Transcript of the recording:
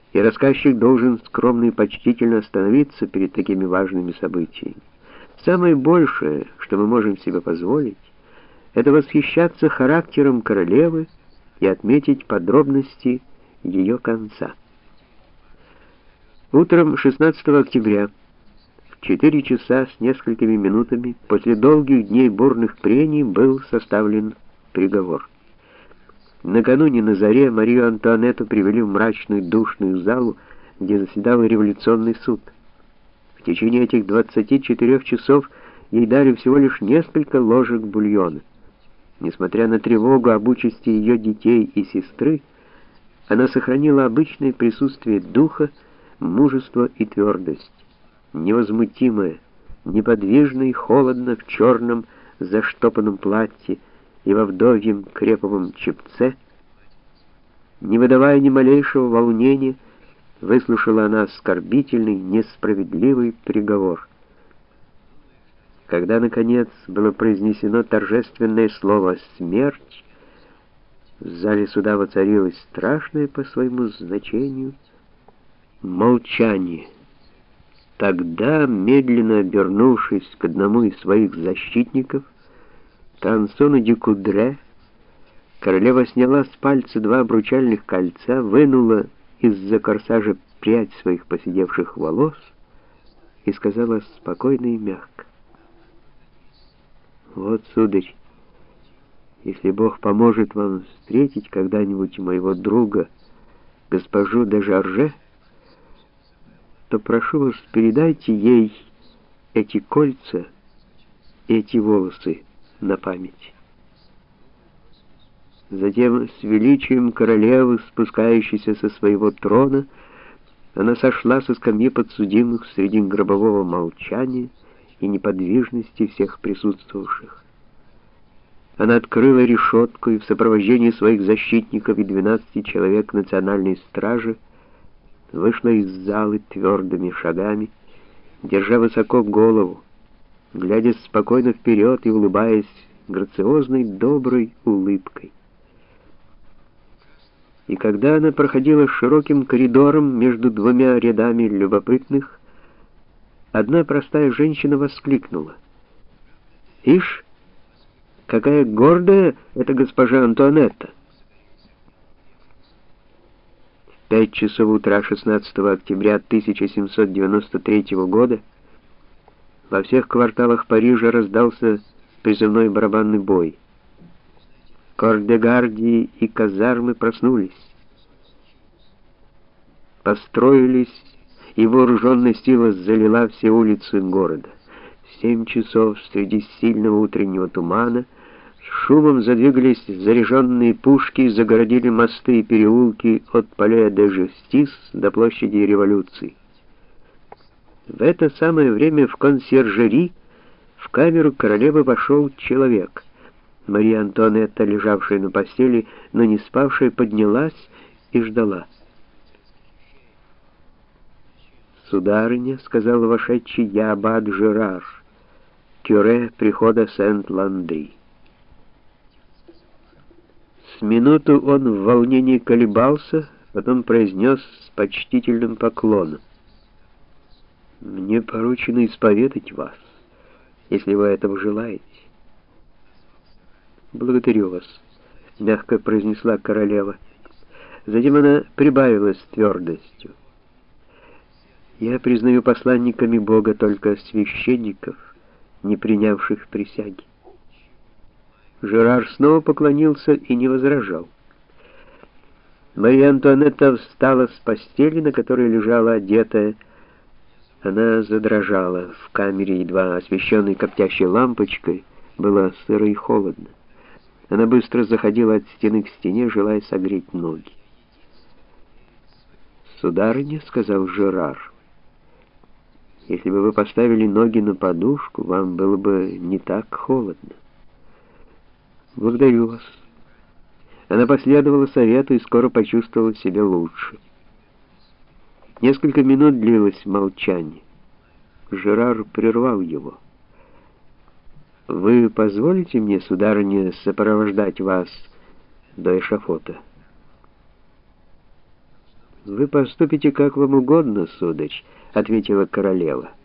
и рассказчик должен скромно и почтительно остановиться перед такими важными событиями. Самое большее, что мы можем себе позволить, это восхищаться характером королевы и отметить подробности ее конца. Утром 16 октября в 4 часа с несколькими минутами после долгих дней бурных прений был составлен приговор. Накануне на заре Марию Антуанетту привели в мрачную душную залу, где заседал революционный суд. В течение этих 24 часов ей дали всего лишь несколько ложек бульона. Несмотря на тревогу об участи ее детей и сестры, она сохранила обычное присутствие духа, мужество и твердость. Невозмутимая, неподвижно и холодно в черном заштопанном платье и во вдовьем креповом чепце, не выдавая ни малейшего волнения, выслушала она оскорбительный, несправедливый приговор. Когда, наконец, было произнесено торжественное слово «смерть», в зале суда воцарилось страшное по своему значению молчание. Тогда, медленно обернувшись к одному из своих защитников, Трансону де Кудре, королева сняла с пальца 2 обручальных кольца, вынула из-за корсажа прядь своих поседевших волос и сказала спокойно и мягко: «Вот, сударь, если Бог поможет вам встретить когда-нибудь моего друга, госпожу де Жарже, то прошу вас, передайте ей эти кольца и эти волосы на память». Затем, с величием королевы, спускающейся со своего трона, она сошла со скамьи подсудимых среди гробового молчания и неподвижности всех присутствовавших. Она открыла решетку и в сопровождении своих защитников и 12 человек национальной стражи вышла из залы твердыми шагами, держа высоко голову, глядя спокойно вперед и улыбаясь грациозной, доброй улыбкой. И когда она проходила широким коридором между 2 рядами любопытных, одна простая женщина воскликнула: «Ишь, какая гордая эта госпожа Антуанетта!» В 5 часов утра 16 октября 1793 года во всех кварталах Парижа раздался призывной барабанный бой. Корps-де-гардии и казармы проснулись, построились, и вооруженная сила залила все улицы города. В 7 часов среди сильного утреннего тумана с шумом задвигались заряженные пушки и загородили мосты и переулки от Пале де Жустис до площади Революции. В это самое время в консьержери в камеру королевы вошел человек. Мария Антуанетта, лежавшая на постели, но не спавшая, поднялась и ждала. «Сударыня», — сказал вошедший, — «я аббат Жерар, кюре прихода Сент-Ландри». С минуту он в волнении колебался, потом произнес с почтительным поклоном: «Мне поручено исповедать вас, если вы этого желаете». «Благодарю вас», — мягко произнесла королева. Затем она прибавила с твердостью: «Я признаю посланниками Бога только священников, не принявших присяги». Жерар снова поклонился и не возражал. Мария Антуанетта встала с постели, на которой лежала одетая. Она задрожала. В камере, едва освещенной коптящей лампочкой, было сыро и холодно. Она быстро заходила от стены к стене, желая согреть ноги. «Сударыня», — сказал Жерар, — «если бы вы поставили ноги на подушку, вам было бы не так холодно». «Благодарю вас». Она последовала совету и скоро почувствовала себя лучше. Несколько минут длилось молчание. Жерар прервал его. «Вы позволите мне, сударыня, сопровождать вас до эшафота?» «Вы поступите как вам угодно, сударь», — ответила королева.